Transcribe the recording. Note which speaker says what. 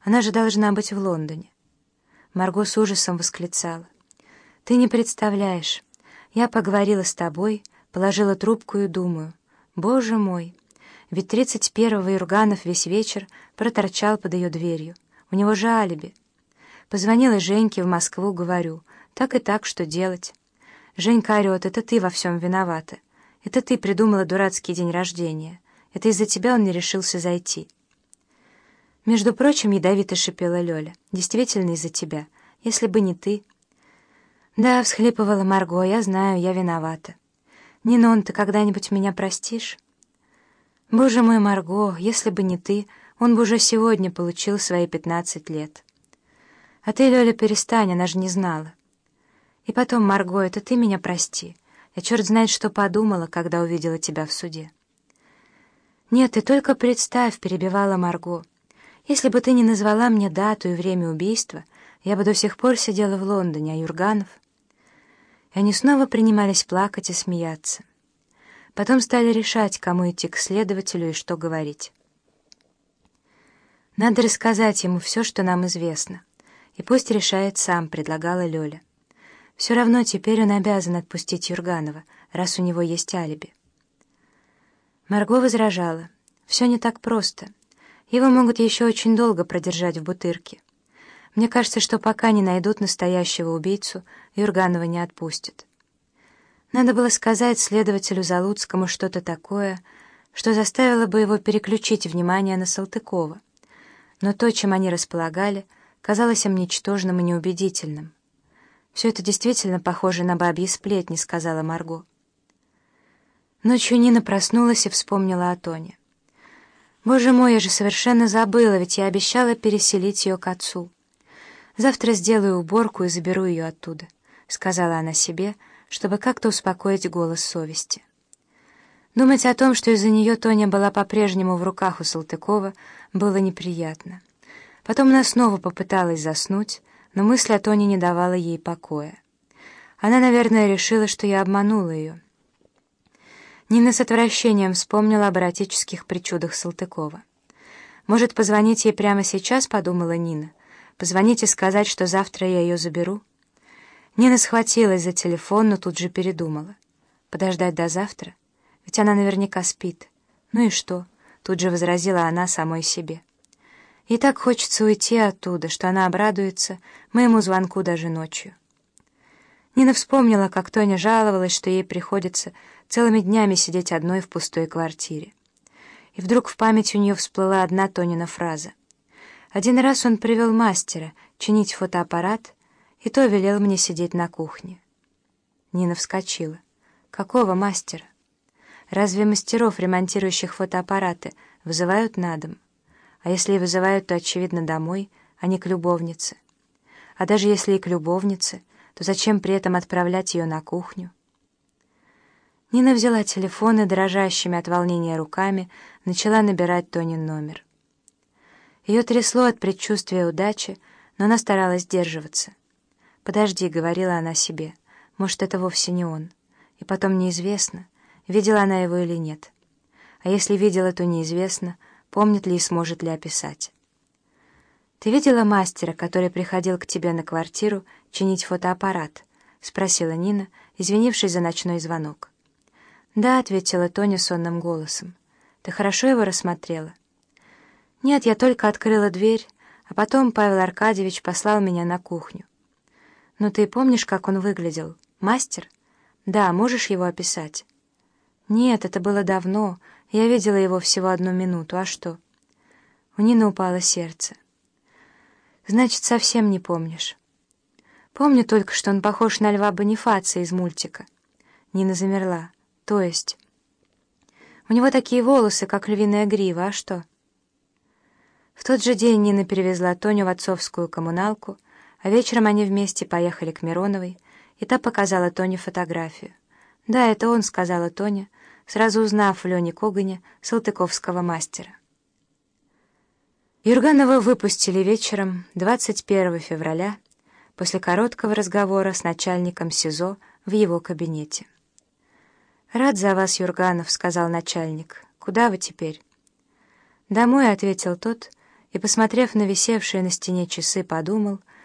Speaker 1: Она же должна быть в Лондоне. Марго с ужасом восклицала: «Ты не представляешь. Я поговорила с тобой, положила трубку и думаю: Боже мой, ведь 31-го Юрганов весь вечер проторчал под ее дверью. У него же алиби. Позвонила Женьке в Москву, говорю: так и так, что делать? Женька орет: это ты во всем виновата. Это ты придумала дурацкий день рождения. Это из-за тебя он не решился зайти». «Между прочим, ядовито шипела Лёля, действительно из-за тебя. Если бы не ты...» «Да», — всхлипывала Марго, — «я знаю, я виновата. Нинон, ты когда-нибудь меня простишь?» «Боже мой, Марго, если бы не ты, он бы уже сегодня получил свои 15 лет. А ты, Лёля, перестань, она же не знала. И потом, Марго, это ты меня прости. Я черт знает, что подумала, когда увидела тебя в суде». «Нет, ты только представь», — перебивала Марго, — «если бы ты не назвала мне дату и время убийства, я бы до сих пор сидела в Лондоне, а Юрганов...» И они снова принимались плакать и смеяться. Потом стали решать, кому идти к следователю и что говорить. «Надо рассказать ему все, что нам известно, и пусть решает сам», — предлагала Лёля. «Все равно теперь он обязан отпустить Юрганова, раз у него есть алиби». Марго возражала: «Все не так просто. Его могут еще очень долго продержать в Бутырке. Мне кажется, что пока не найдут настоящего убийцу, Юрганова не отпустят». Надо было сказать следователю Залуцкому что-то такое, что заставило бы его переключить внимание на Салтыкова. Но то, чем они располагали, казалось им ничтожным и неубедительным. «Все это действительно похоже на бабьи сплетни», — сказала Марго. Ночью Нина проснулась и вспомнила о Тоне. «Боже мой, я же совершенно забыла, ведь я обещала переселить ее к отцу. Завтра сделаю уборку и заберу ее оттуда», — сказала она себе, чтобы как-то успокоить голос совести. Думать о том, что из-за нее Тоня была по-прежнему в руках у Салтыкова, было неприятно. Потом она снова попыталась заснуть, но мысль о Тоне не давала ей покоя. Она, наверное, решила, что я обманула ее. Нина с отвращением вспомнила об эротических причудах Салтыкова. «Может, позвонить ей прямо сейчас?» — подумала Нина. «Позвонить и сказать, что завтра я ее заберу?» Нина схватилась за телефон, но тут же передумала. «Подождать до завтра? Ведь она наверняка спит. Ну и что?» — тут же возразила она самой себе. «И так хочется уйти оттуда, что она обрадуется моему звонку даже ночью». Нина вспомнила, как Тоня жаловалась, что ей приходится целыми днями сидеть одной в пустой квартире. И вдруг в память у нее всплыла одна Тонина фраза. «Один раз он привел мастера чинить фотоаппарат, и то велел мне сидеть на кухне». Нина вскочила. «Какого мастера? Разве мастеров, ремонтирующих фотоаппараты, вызывают на дом? А если и вызывают, то, очевидно, домой, а не к любовнице. А даже если и к любовнице, то зачем при этом отправлять ее на кухню?» Нина взяла телефон и дрожащими от волнения руками начала набирать Тонин номер. Ее трясло от предчувствия удачи, но она старалась сдерживаться. «Подожди», — говорила она себе, — «может, это вовсе не он. И потом неизвестно, видела она его или нет. А если видела, то неизвестно, помнит ли и сможет ли описать». «Ты видела мастера, который приходил к тебе на квартиру чинить фотоаппарат?» — спросила Нина, извинившись за ночной звонок. «Да», — ответила Тоня сонным голосом. «Ты хорошо его рассмотрела?» «Нет, я только открыла дверь, а потом Павел Аркадьевич послал меня на кухню». «Ну ты помнишь, как он выглядел? Мастер?» «Да, можешь его описать?» «Нет, это было давно, я видела его всего 1 минуту, а что?» У Нины упало сердце. «Значит, совсем не помнишь?» «Помню только, что он похож на Льва Бонифация из мультика». Нина замерла. «То есть?» «У него такие волосы, как львиная грива, а что?» В тот же день Нина перевезла Тоню в отцовскую коммуналку, а вечером они вместе поехали к Мироновой, и та показала Тоне фотографию. «Да, это он», — сказала Тоня, сразу узнав в Лене Когане салтыковского мастера. Юрганова выпустили вечером 21 февраля после короткого разговора с начальником СИЗО в его кабинете. «Рад за вас, Юрганов», — сказал начальник. «Куда вы теперь?» «Домой», — ответил тот, и, посмотрев на висевшие на стене часы, подумал,